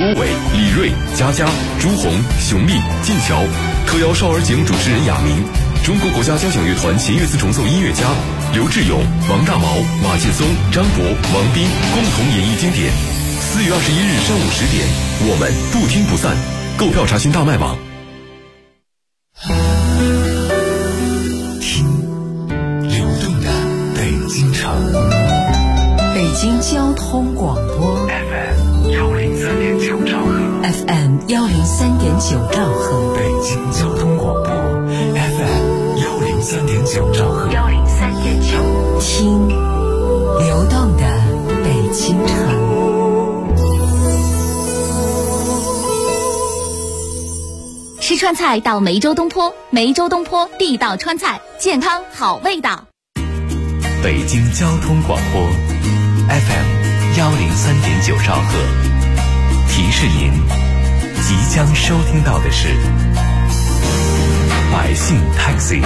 郭伟、李锐、佳佳、朱红、熊丽、晋桥，特邀少儿节目主持人亚明，中国国家交响乐团弦乐四重奏音乐家刘志勇、王大毛、马劲松、张博、王斌共同演绎经典。4月21日上午10点，我们不听不散。购票查询大麦网。 听流动的北京城， 北京交通广播 FM 103.9兆赫 ，FM 103.9兆赫， 北京交通广播 FM 103.9兆赫 ，103.9，听流动的北京城。 吃川菜到梅州东坡，梅州东坡地道川菜，健康好味道。 北京交通广播 FM 103.9兆赫，提示您即将收听到的是百姓 Taxi。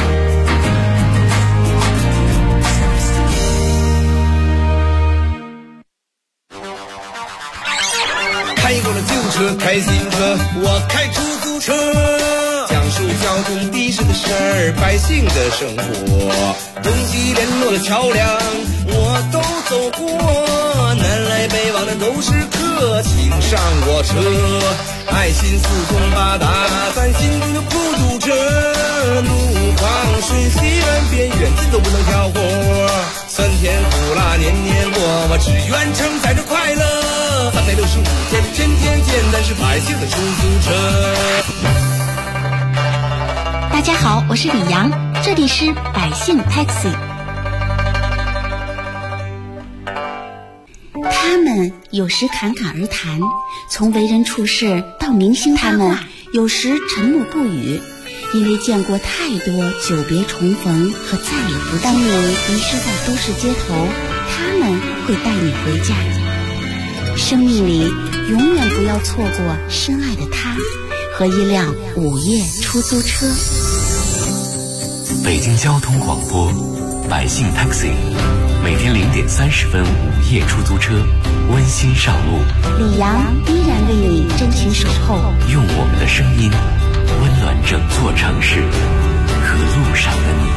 开过了旧车，开新车，我开出租车，讲述交通的士的事儿，百姓的生活，东西联络的桥梁我都走过，南来北往的都是客，请上我车，爱心四通八达，咱心中就不堵车，路旁顺西南边远近都不能挑活，酸甜苦辣年年过，我只愿承载着快乐，365天天天见，咱是百姓的出租车。 大家好，我是李阳，这里是百姓 Taxi。 他们有时侃侃而谈，从为人处事到明星他们有时沉默不语，因为见过太多久别重逢和再也不见。当你迷失在都市街头，他们会带你回家。生命里永远不要错过深爱的他和一辆午夜出租车。 北京交通广播百姓 Taxi， 每天0点30分午夜出租车温馨上路， 李阳依然为你真情守候， 用我们的声音温暖整座城市和路上的你。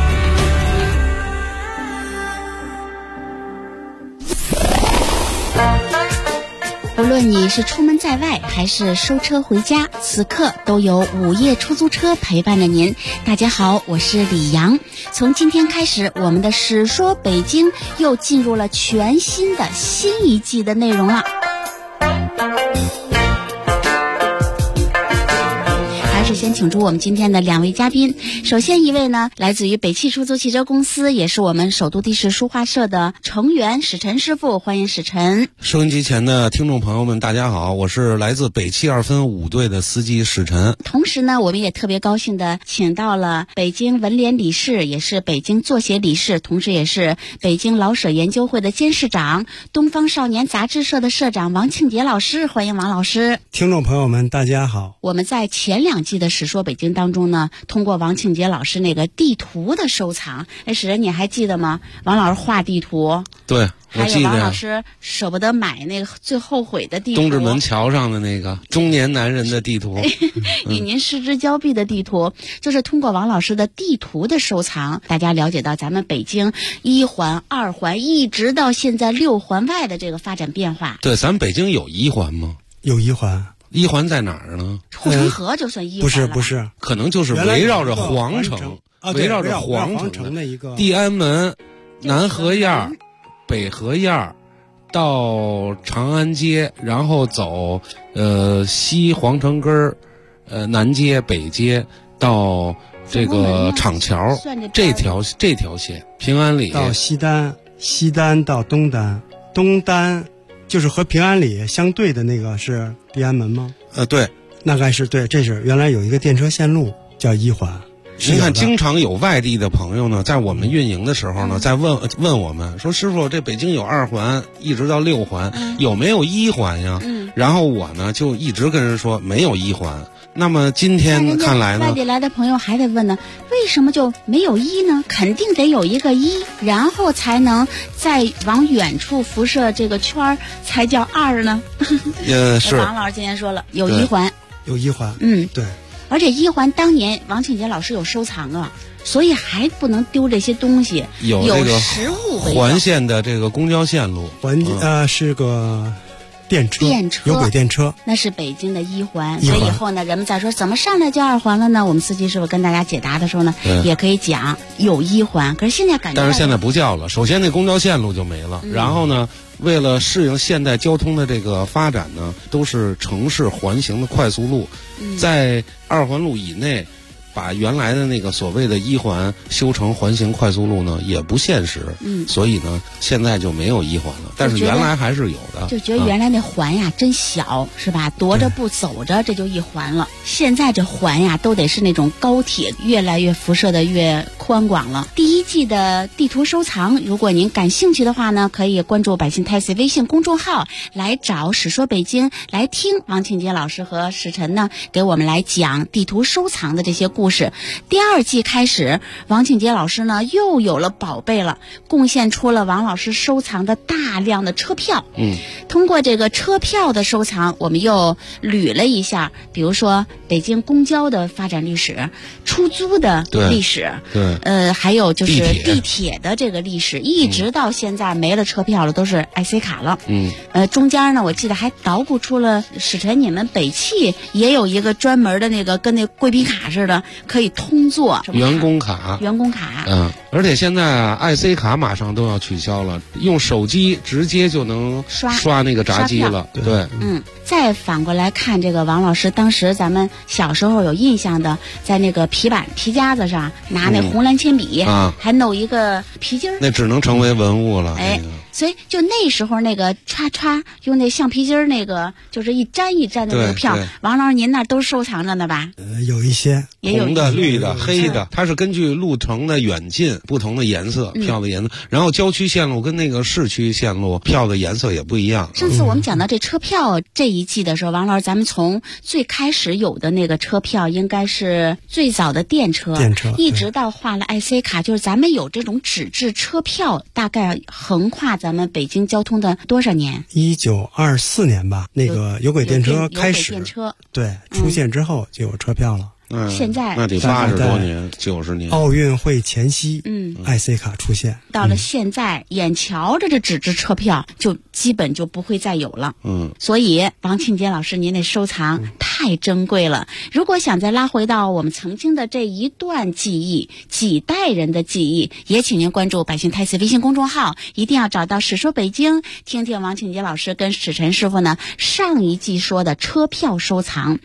无论你是出门在外还是收车回家，此刻都有午夜出租车陪伴着您。大家好，我是李阳。从今天开始，我们的史说北京又进入了全新的新一季的内容了。还是先请出我们今天的2位嘉宾。首先一位呢，来自于北汽出租汽车公司，也是我们首都的士书画社的成员史晨师傅，欢迎史晨。 收音机前的听众朋友们，大家好，我是来自北汽2分5队的司机史晨。 同时呢，我们也特别高兴的请到了北京文联理事，也是北京作协理事，同时也是北京老舍研究会的监事长，东方少年杂志社的社长王庆杰老师，欢迎王老师。 听众朋友们，大家好。 我们在前2季的史说北京当中呢，通过王庆杰老师那个地图的收藏，史人你还记得吗？王老师画地图， 对，我记得。 还有王老师舍不得买那个最后悔的地图， 东直门桥上的那个中年男人的地图， 与您失之交臂的地图，就是通过王老师的地图的收藏，大家了解到咱们北京1环、2环一直到现在6环外的这个发展变化。 对，咱们北京有1环吗？ 有1环。 1环在哪儿呢？ 护城河就算1环了。 不是， 可能就是围绕着皇城，围绕着皇城的一个地安门、南河沿、北河沿到长安街，然后走西皇城根儿，南街、北街到这个厂桥，这条线，平安里到西单到东单就是和平安里相对的那个是地安门吗？ 对， 大概是对，这是原来有一个电车线路叫1环。 您看，经常有外地的朋友呢，在我们运营的时候呢，在问我们说，师傅，这北京有2环一直到6环，有没有1环呀？ 然后我呢就一直跟人说没有一环。那么今天看来呢， 外地来的朋友还得问呢，为什么就没有一呢？肯定得有一个一，然后才能再往远处辐射这个圈儿，才叫2呢。 是王老师今天说了，有一环， 有一环，对。 而且一环当年王庆杰老师有收藏啊，所以还不能丢这些东西， 有这个实物环线的这个公交线路， 是个。电车有轨电车， 那是北京的一环。所以以后呢，人们再说怎么上来就2环了呢？我们司机师傅跟大家解答的时候呢，也可以讲有一环。可是现在感觉， 但是现在不叫了。首先那公交线路就没了，然后呢，为了适应现代交通的这个发展呢，都是城市环形的快速路，在2环路以内。把原来的那个所谓的一环修成环形快速路呢，也不现实。所以呢，现在就没有一环了。但是原来还是有的。 就觉得原来那环呀真小，是吧？踱着步走着，这就一环了。现在这环呀，都得是那种高铁，越来越辐射的越宽广了。第1季的地图收藏，如果您感兴趣的话呢，可以关注百姓太岁微信公众号，来找史说北京，来听王庆杰老师和史晨呢给我们来讲地图收藏的这些故事。第2季开始，王庆杰老师呢又有了宝贝了，贡献出了王老师收藏的大量的车票。通过这个车票的收藏，我们又捋了一下，比如说北京公交的发展历史、出租的历史，还有就是地铁的这个历史，一直到现在没了车票了，都是 IC 卡了。中间呢，我记得还捣鼓出了史晨你们北汽也有一个专门的那个跟那贵宾卡似的，可以通坐员工卡。而且现在IC 卡马上都要取消了，用手机直接就能刷那个闸机了。对。 再反过来看这个王老师，当时咱们小时候有印象的，在那个皮夹子上拿那红蓝铅笔，还弄一个皮筋儿， 那只能成为文物了。 所以就那时候那个歘用那橡皮筋儿那个，就是一粘一粘的那个票，王老师您那都收藏着呢吧？ 有一些， 也有红的、绿的、黑的，它是根据路程的远近不同的颜色，票的颜色。然后郊区线路跟那个市区线路票的颜色也不一样。 上次我们讲到这车票这一季的时候，王老师，咱们从最开始有的那个车票，应该是最早的电车，一直到画了 IC 卡，就是咱们有这种纸质车票，大概横跨咱们北京交通的多少年 ？1924年吧，那个有轨电车开始，对，出现之后就有车票了。 现在那得80多年，90年。 奥运会前夕，IC 卡出现。 到了现在，眼瞧着这纸质车票就基本就不会再有了。所以王庆杰老师，您那收藏太珍贵了。如果想再拉回到我们曾经的这一段记忆，几代人的记忆，也请您关注百姓太岁微信公众号，一定要找到史说北京，听听王庆杰老师跟史晨师傅呢上一季说的车票收藏。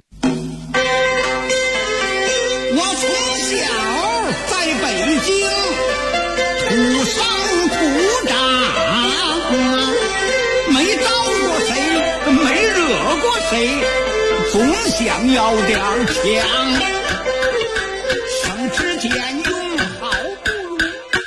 我从小在北京土生土长，没招过谁，没惹过谁，总想要点强，省吃俭用好不如。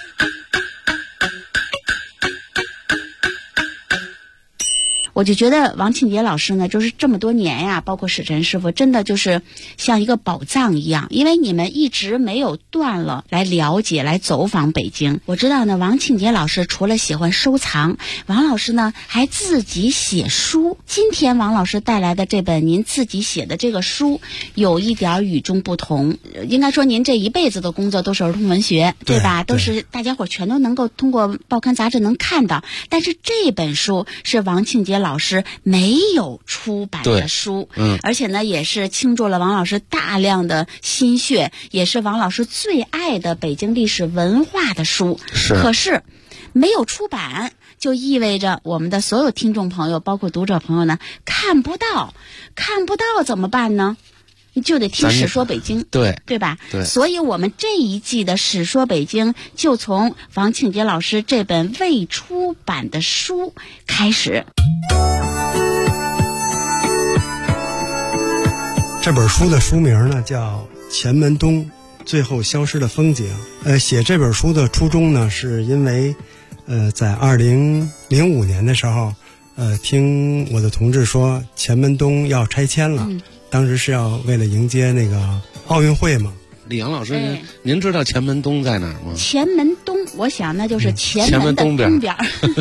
我就觉得王庆杰老师呢，就是这么多年呀，包括史晨师傅，真的就是像一个宝藏一样，因为你们一直没有断了来了解、来走访北京。我知道呢，王庆杰老师除了喜欢收藏，王老师呢还自己写书。今天王老师带来的这本您自己写的这个书，有一点与众不同。应该说，您这一辈子的工作都是儿童文学，对吧？都是大家伙全都能够通过报刊杂志能看到。但是这本书是王庆杰老师没有出版的书，而且呢也是倾注了王老师大量的心血，也是王老师最爱的北京历史文化的书。可是没有出版，就意味着我们的所有听众朋友，包括读者朋友呢，看不到怎么办呢？你就得听史说北京，对吧？对，所以我们这一季的史说北京就从王庆杰老师这本未出版的书开始。 这本书的书名呢叫《前门东最后消失的风景》。写这本书的初衷呢，是因为在2005年的时候， 听我的同志说前门东要拆迁了，当时是要为了迎接那个奥运会嘛。 李阳老师，您知道前门东在哪儿吗？ 前门东，我想那就是前门的东边。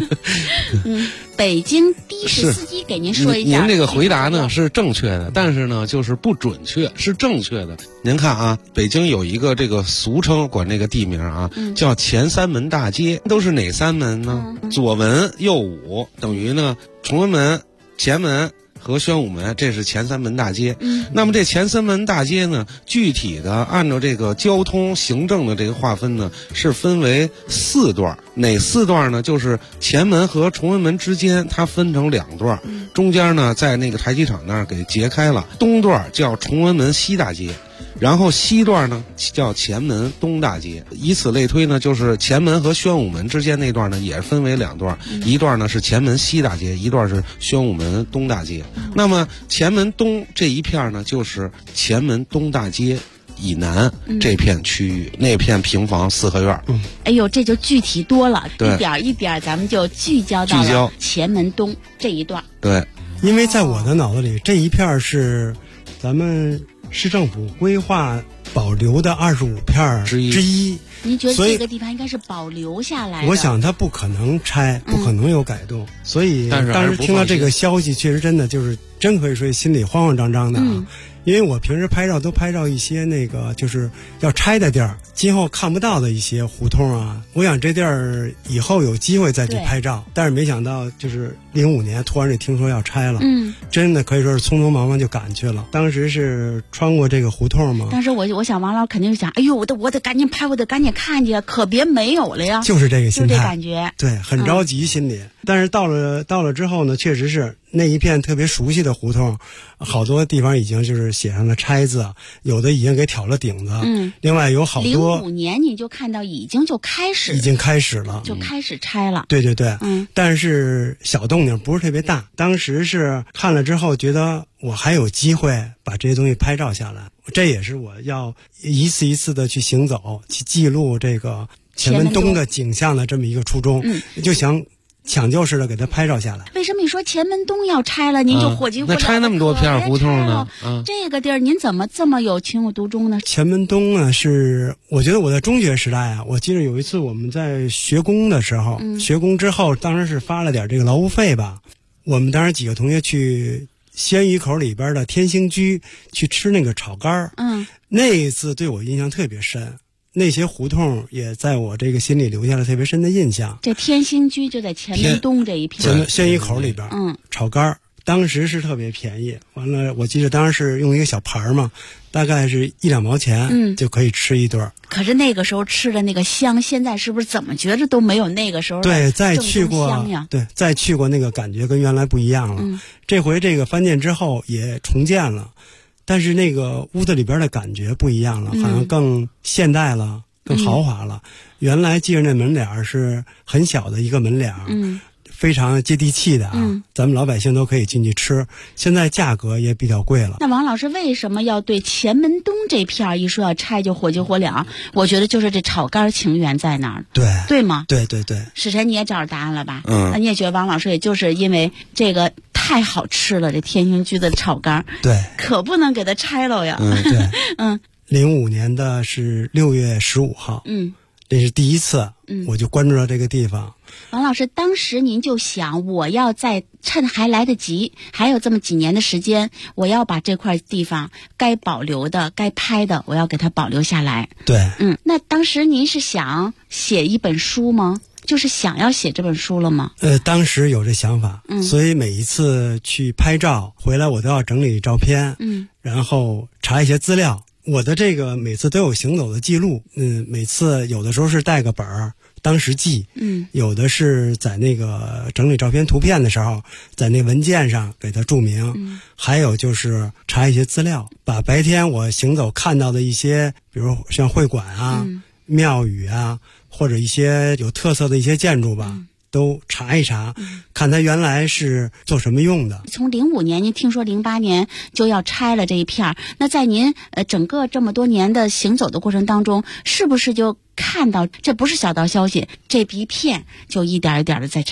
北京的士司机给您说一下。 您这个回答呢是正确的，但是呢就是不准确，是正确的。您看啊，北京有一个这个俗称，管这个地名啊，叫前三门大街，都是哪三门呢？左文右武，等于呢崇文门、前门和宣武门，这是前三门大街。那么这前三门大街呢，具体的按照这个交通行政的这个划分呢，是分为4段。哪4段呢？就是前门和崇文门之间，它分成2段，中间呢在那个台机场那儿给截开了。东段叫崇文门西大街，然后西段呢叫前门东大街，以此类推呢，就是前门和宣武门之间那段呢也分为2段，一段呢是前门西大街，一段是宣武门东大街。那么前门东这一片呢，就是前门东大街以南这片区域，那片平房4合院。 哎呦，这就具体多了，一点一点咱们就聚焦到了前门东这一段。 对， 因为在我的脑子里，这一片是咱们市政府规划保留的25片之一。 您觉得这个地方应该是保留下来的？ 我想它不可能拆，不可能有改动，所以当时听到这个消息，确实真的就是真可以说心里慌慌张张的啊。因为我平时拍照都拍照一些那个就是要拆的地儿，今后看不到的一些胡同啊，我想这地儿以后有机会再去拍照，但是没想到就是05年突然就听说要拆了，真的可以说是匆匆忙忙就赶去了。当时是穿过这个胡同嘛， 当时我想王老肯定是想，哎呦，我得赶紧拍，我得赶紧看见，可别没有了呀， 就是这个心态， 就这感觉， 对，很着急心里。但是到了之后呢，确实是那一片特别熟悉的胡同，好多地方已经就是写上了拆字，有的已经给挑了顶子。另外有好多 05年你就看到已经开始了，就开始拆了。 对对对，但是小动静不是特别大。当时是看了之后觉得我还有机会把这些东西拍照下来，这也是我要一次一次的去行走，去记录这个前门东的景象的这么一个初衷，就想抢救似的给它拍照下来。 为什么你说前门东要拆了，您就火急火燎？ 那拆那么多片胡同呢？ 这个地儿您怎么这么有情有独钟呢？ 前门东啊，是我觉得我在中学时代啊，我记得有一次我们在学工的时候，学工之后当时是发了点这个劳务费吧，我们当时几个同学去鲜鱼口里边的天兴居去吃那个炒肝儿，那一次对我印象特别深。那些胡同也在我这个心里留下了特别深的印象。 这天兴居就在前门东这一片， 鲜鱼口里边，炒肝儿当时是特别便宜。完了，我记得当时是用一个小盘嘛，大概是1-2毛钱，就可以吃一顿。 可是那个时候吃的那个香，现在是不是怎么觉着都没有那个时候对，再去过那个感觉跟原来不一样了。这回这个翻建之后也重建了。但是那个屋子里边的感觉不一样了，好像更现代了，更豪华了。原来记着那门脸是很小的一个门脸，非常接地气的啊，咱们老百姓都可以进去吃。现在价格也比较贵了。 那王老师为什么要对前门东这片一说要拆就火急火燎？我觉得就是这炒肝情缘在那儿，对吗？ 对对对。 史晨你也找着答案了吧？那你也觉得王老师也就是因为这个太好吃了，这天兴居的炒肝， 对， 可不能给它拆了呀。 对，05年的是6月15号，这是第一次，我就关注到这个地方。 王老师，当时您就想，我要在趁还来得及，还有这么几年的时间，我要把这块地方该保留的、该拍的，我要给它保留下来。 对， 那当时您是想写一本书吗？就是想要写这本书了吗？ 当时有这想法，所以每一次去拍照回来，我都要整理照片，然后查一些资料。我的这个每次都有行走的记录，每次有的时候是带个本儿当时记，有的是在那个整理照片图片的时候，在那文件上给它注明，还有就是查一些资料，把白天我行走看到的一些，比如像会馆啊、庙宇啊，或者一些有特色的一些建筑吧。都查一查，看它原来是做什么用的。 从05年，您听说08年就要拆了这一片，那在您整个这么多年的行走的过程当中，是不是就看到这不是小道消息，这一片就一点一点的在拆？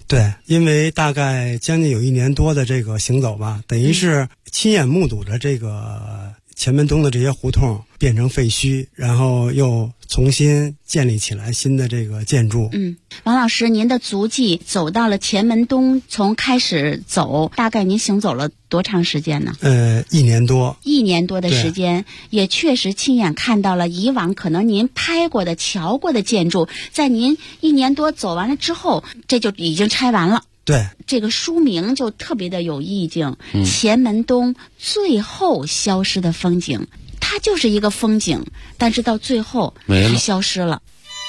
对，因为大概将近有1年多的这个行走吧，等于是亲眼目睹着这个前门东的这些胡同变成废墟，然后又重新建立起来新的这个建筑。 王老师，您的足迹走到了前门东，从开始走，大概您行走了多长时间呢 ？1年多。 1年多的时间，也确实亲眼看到了以往可能您拍过的、瞧过的建筑，在您1年多走完了之后，这就已经拆完了。 对， 这个书名就特别的有意境，前门东最后消失的风景，它就是一个风景，但是到最后它消失了。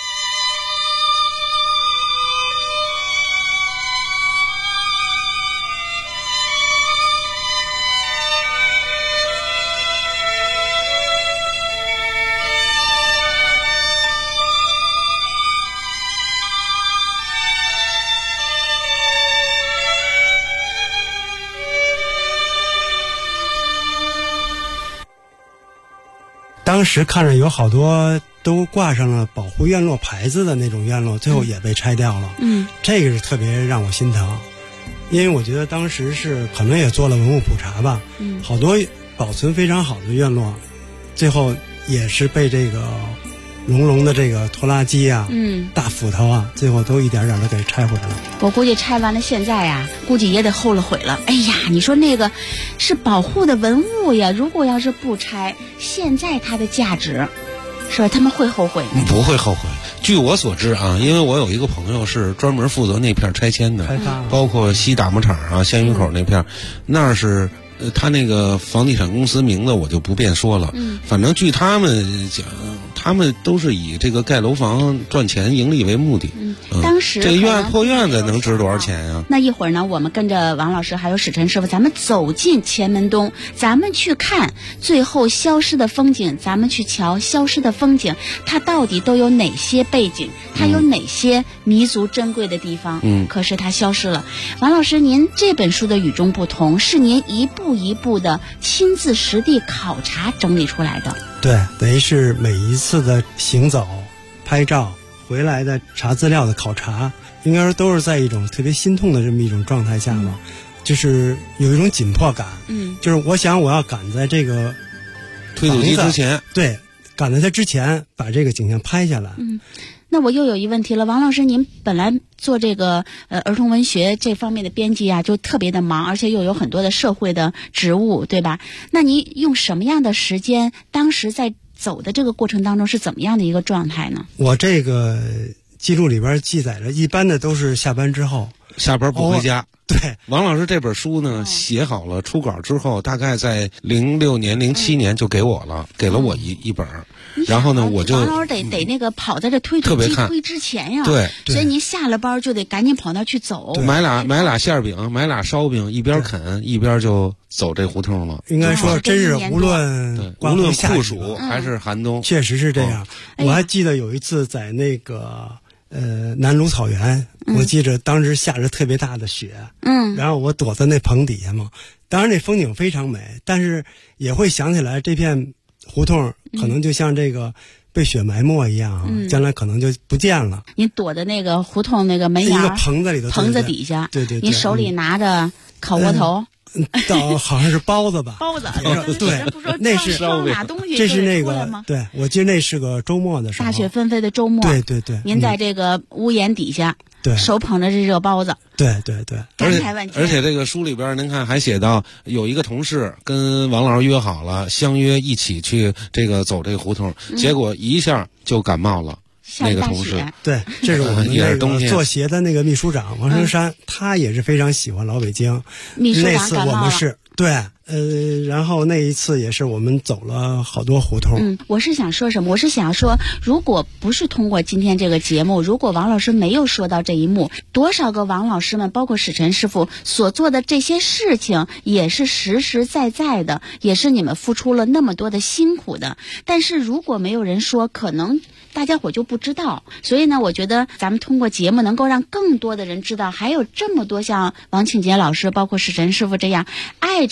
当时看着有好多都挂上了保护院落牌子的那种院落，最后也被拆掉了。这个是特别让我心疼，因为我觉得当时是可能也做了文物普查吧，好多保存非常好的院落，最后也是被这个隆隆的这个拖拉机啊，大斧头啊，最后都一点点的给拆毁了。 我估计拆完了现在呀，估计也得后了悔了。哎呀，你说那个是保护的文物呀，如果要是不拆，现在它的价值是吧？他们会后悔吗？ 不会后悔。据我所知啊，因为我有一个朋友是专门负责那片拆迁的，包括西打磨厂啊、鲜鱼口那片，那是他那个房地产公司名字我就不便说了。反正据他们讲，他们都是以这个盖楼房赚钱盈利为目的。 当时这破院子能值多少钱呀？ 那一会儿呢，我们跟着王老师还有史晨师傅，咱们走进前门东，咱们去看最后消失的风景，咱们去瞧消失的风景，它到底都有哪些背景，它有哪些弥足珍贵的地方。可是它消失了。王老师，您这本书的与众不同，是您一步一步的亲自实地考察整理出来的。 对，等于是每一次的行走、拍照回来的查资料的考察，应该说都是在一种特别心痛的这么一种状态下嘛，就是有一种紧迫感。就是我想我要赶在这个推土机之前， 对，赶在它之前把这个景象拍下来。 那我又有一问题了，王老师，您本来做这个儿童文学这方面的编辑啊，就特别的忙，而且又有很多的社会的职务，对吧？那你用什么样的时间？当时在走的这个过程当中是怎么样的一个状态呢？ 我这个记录里边记载着，一般的都是下班之后， 下班不回家。 对， 王老师这本书呢，写好了初稿之后，大概在06年、07年就给我了，给了我一本。然后呢，我就王老师得那个跑在这推土机推之前呀， 对， 所以您下了班就得赶紧跑那去走， 买俩馅饼，买俩烧饼，一边啃一边就走这胡同了。 应该说，真是无论酷暑还是寒冬， 确实是这样。我还记得有一次在那个南鲁草原，我记着当时下着特别大的雪，然后我躲在那棚底下嘛，当然那风景非常美，但是也会想起来这片胡同可能就像这个被雪埋没一样，将来可能就不见了。 您躲在那个胡同那个门牙一个棚子里头， 棚子底下， 对， 您手里拿着烤窝头。 好像是包子吧？ 包子， 对，那是拿东西， 这是那个，对，我记得那是个周末的时候， 大雪纷飞的周末， 对， 您在这个屋檐底下， 对， 手捧着这热包子， 对， 感慨万千。 而且这个书里边，您看还写到有一个同事跟王老师约好了，相约一起去这个走这个胡同，结果一下就感冒了。那个同事， 对，这是我们那个做鞋的那个秘书长王生山，他也是非常喜欢老北京。 秘书长那次我们是对，然后那一次也是我们走了好多胡同。 我是想说什么？我是想说，如果不是通过今天这个节目，如果王老师没有说到这一幕，多少个王老师们，包括史晨师傅所做的这些事情，也是实实在在的，也是你们付出了那么多的辛苦的。但是如果没有人说，可能大家伙就不知道。所以呢，我觉得咱们通过节目能够让更多的人知道，还有这么多像王庆杰老师，包括史晨师傅这样爱着北京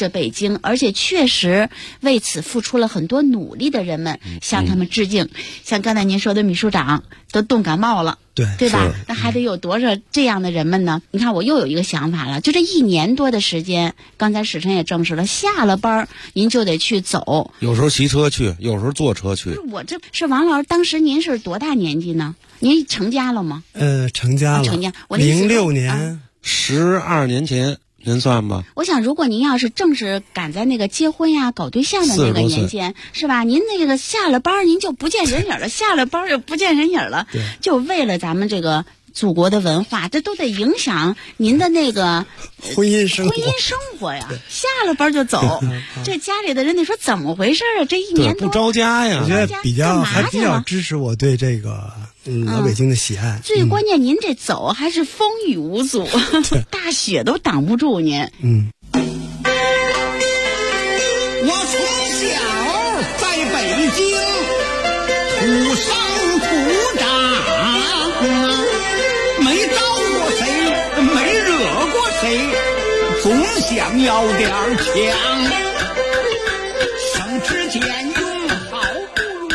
京，而且确实为此付出了很多努力的人们，向他们致敬。像刚才您说的秘书长都冻感冒了，对吧？那还得有多少这样的人们呢？你看，我又有一个想法了，就这1年多的时间，刚才史晨也证实了，下了班您就得去走， 有时候骑车去，有时候坐车去。 我这是王老师，当时您是多大年纪呢？您成家了吗？ 成家了。 成家。我 06年 ，12年前，您算吧。 我想，如果您要是正是赶在那个结婚呀、搞对象的那个年间，是吧？您那个下了班您就不见人影了，下了班又不见人影了，就为了咱们这个祖国的文化，这都得影响您的那个婚姻生活呀。下了班就走，这家里的人得说怎么回事啊？这1年多不着家呀。 我觉得比较支持我对这个老北京的喜爱。 最关键，您这走还是风雨无阻，大雪都挡不住您。 我从小在北京土生土长，没招过谁，没惹过谁，总想要点强。省吃俭用好不如。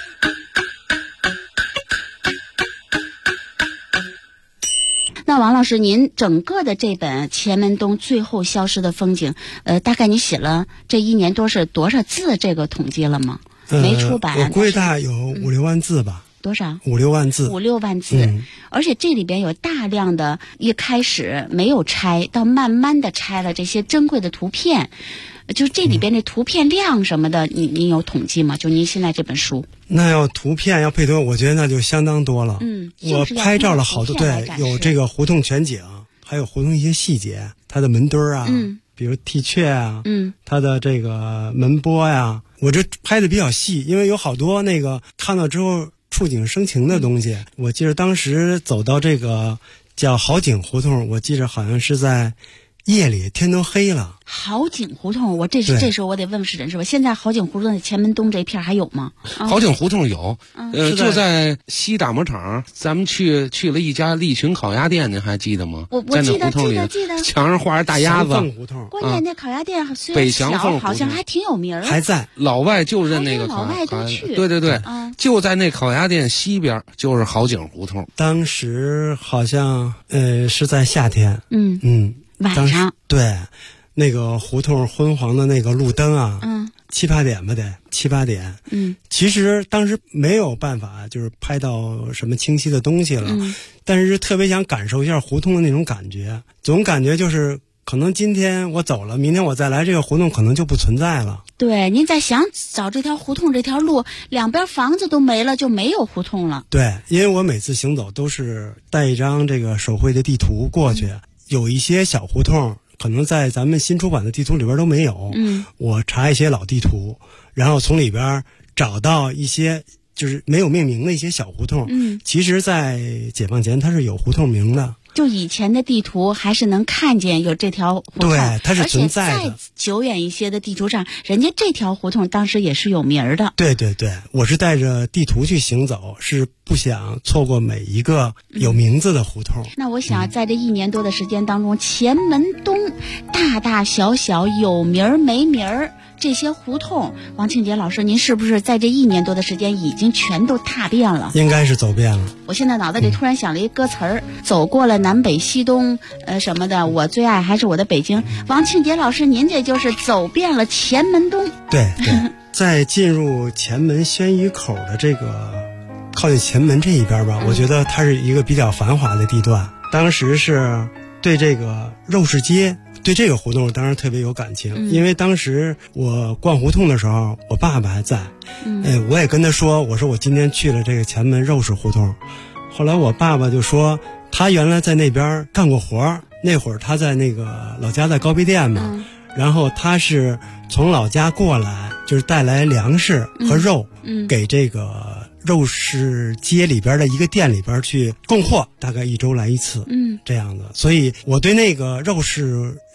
那王老师，您整个的这本《前门东最后消失的风景》，大概你写了这1年多是多少字？这个统计了吗？没出版。 我估计大概有5-6万字吧。 多少 ？5-6万字。 5-6万字，而且这里边有大量的，一开始没有拆，到慢慢的拆了这些珍贵的图片。就这里边的图片量什么的，您有统计吗？就您现在这本书， 那要图片要配图，我觉得那就相当多了。我拍照了好多，对，有这个胡同全景，还有胡同一些细节，它的门墩啊，比如踢雀啊，它的这个门波呀，我这拍的比较细，因为有好多那个看到之后触景生情的东西。我记得当时走到这个叫好景胡同，我记得好像是在夜里，天都黑了。 好景胡同，这时候我得问史晨，是吧？现在好景胡同的前门东这一片还有吗？ 好景胡同有，就在西打磨厂，咱们去了一家利群烤鸭店，您还记得吗？ 我记得， 墙上画着大鸭子。 关键那烤鸭店虽然小，好像还挺有名儿， 还在。 老外就认那个老外都去。 对，就在那烤鸭店西边，就是好景胡同。 当时好像是在夏天， 晚上对，那个胡同昏黄的那个路灯啊，7、8点吧，得7、8点。其实当时没有办法，就是拍到什么清晰的东西了，但是特别想感受一下胡同的那种感觉，总感觉就是可能今天我走了，明天我再来这个胡同可能就不存在了。 对，您再想找这条胡同这条路，两边房子都没了，就没有胡同了。 对，因为我每次行走都是带一张这个手绘的地图过去。有一些小胡同可能在咱们新出版的地图里边都没有，我查一些老地图，然后从里边找到一些就是没有命名的一些小胡同，其实在解放前它是有胡同名的， 就以前的地图还是能看见有这条胡同， 对，它是存在的。 而且再久远一些的地图上，人家这条胡同当时也是有名儿的。 对，我是带着地图去行走，是不想错过每一个有名字的胡同。 那我想在这1年多的时间当中，前门东大大小小有名儿没名儿这些胡同，王庆杰老师，您是不是在这1年多的时间已经全都踏遍了？ 应该是走遍了。 我现在脑袋里突然想了一歌词儿，走过了南北西东，什么的，我最爱还是我的北京。王庆杰老师，您这就是走遍了前门东。 对，在进入前门宣语口的这个靠近前门这一边吧，我觉得它是一个比较繁华的地段。当时是对这个肉市街，对这个胡同当然特别有感情，因为当时我逛胡同的时候，我爸爸还在，我也跟他说，我说我今天去了这个前门肉市胡同。后来我爸爸就说，他原来在那边干过活，那会儿他在那个老家在高碑店嘛，然后他是从老家过来，就是带来粮食和肉，给这个肉市街里边的一个店里边去供货，大概1周来1次，这样的。所以我对那个肉市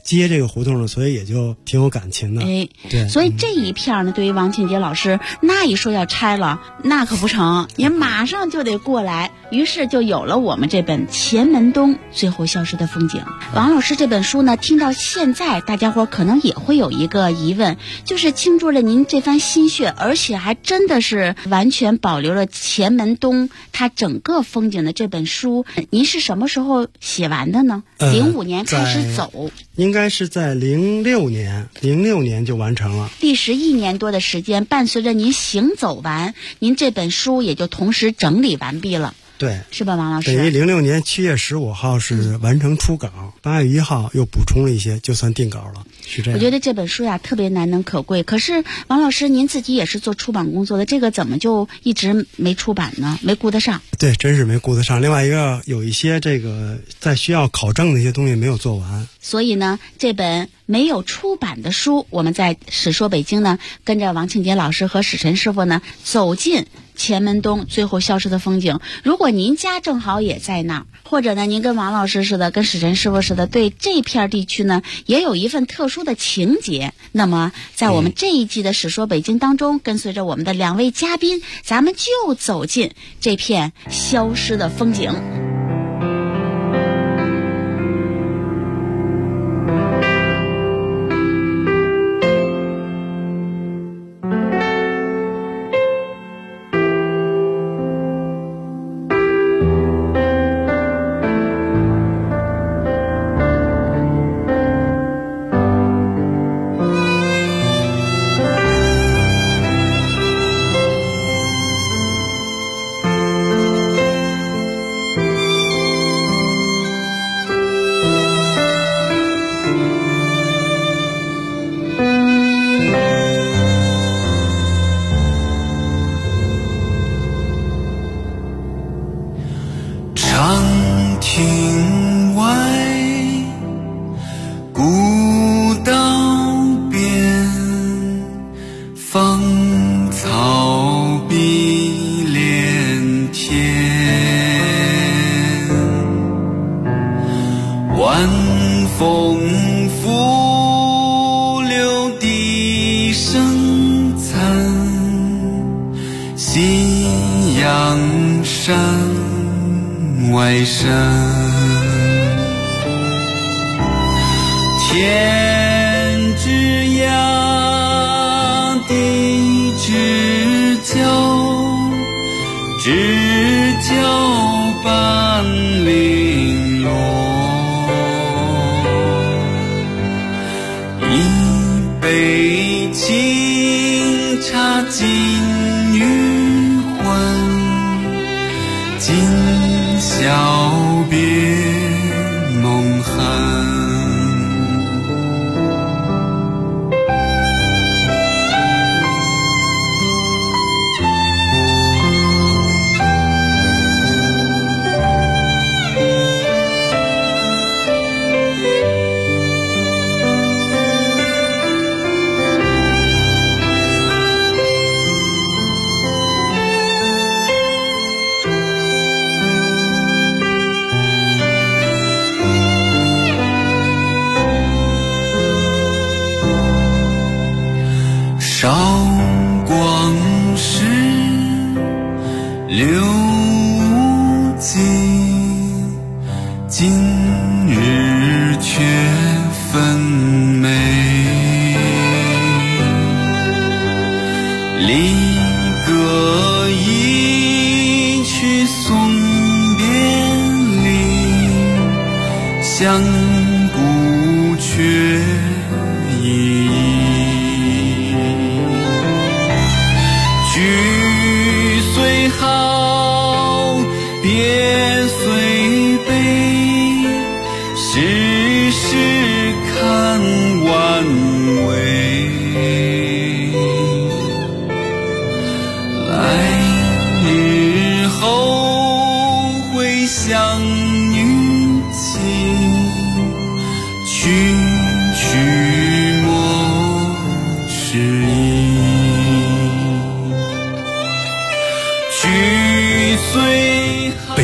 接这个胡同了，所以也就挺有感情的。 哎， 对， 所以这一片呢，对于王庆杰老师，那一说要拆了，那可不成，您马上就得过来。于是就有了我们这本《前门东最后消失的风景》。王老师这本书呢，听到现在，大家伙可能也会有一个疑问，就是倾注了您这番心血，而且还真的是完全保留了前门东它整个风景的这本书，您是什么时候写完的呢？05年开始走， 应该是在06年就完成了。 历时1年多的时间，伴随着您行走完，您这本书也就同时整理完毕了。 对， 是吧，王老师？ 等于06年7月15号是完成初稿，8月1号又补充了一些，就算定稿了，是这样。 我觉得这本书呀特别难能可贵。可是王老师，您自己也是做出版工作的，这个怎么就一直没出版呢？没顾得上？ 对，真是没顾得上。另外一个有一些这个在需要考证的一些东西没有做完， 所以呢，这本没有出版的书，我们在史说北京呢，跟着王庆杰老师和史晨师傅呢，走进前门东最后消失的风景。如果您家正好也在那儿，或者呢您跟王老师似的，跟史晨师傅似的，对这片地区呢也有一份特殊的情结，那么在我们这一季的史说北京当中，跟随着我们的2位嘉宾，咱们就走进这片消失的风景。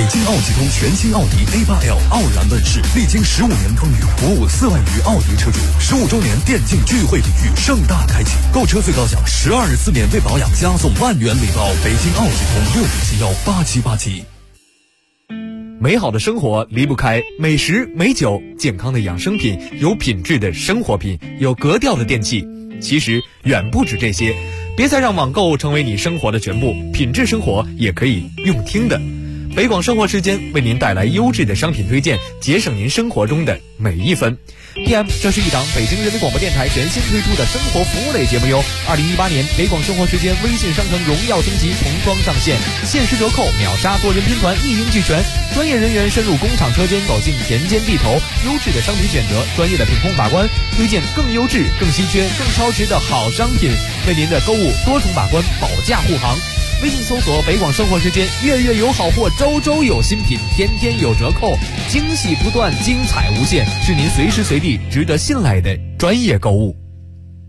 京奥吉通全新奥迪 A8L 傲然问世，历经15年风雨，鼓舞4万余奥迪车主。15周年电竞聚会礼遇盛大开启，购车最高享12日4免费保养，加送万元礼包。北京奥吉通65718787。 美好的生活离不开美食美酒，健康的养生品，有品质的生活品，有格调的电器。其实远不止这些，别再让网购成为你生活的全部，品质生活也可以用听的。北广生活时间为您带来优质的商品推荐，节省您生活中的每一分。PM， 这是一档北京人民广播电台全新推出的生活服务类节目哟。2018年北广生活时间微信商城荣耀升级重装上线，限时折扣，秒杀多人拼团，一应俱全。专业人员深入工厂车间，走进田间地头，优质的商品选择，专业的品控把关，推荐更优质、更稀缺、更超值的好商品，为您的购物多重把关，保驾护航。微信搜索北广生活时间，月月有好货，周周有新品，天天有折扣，惊喜不断，精彩无限，是您随时随地值得信赖的专业购物。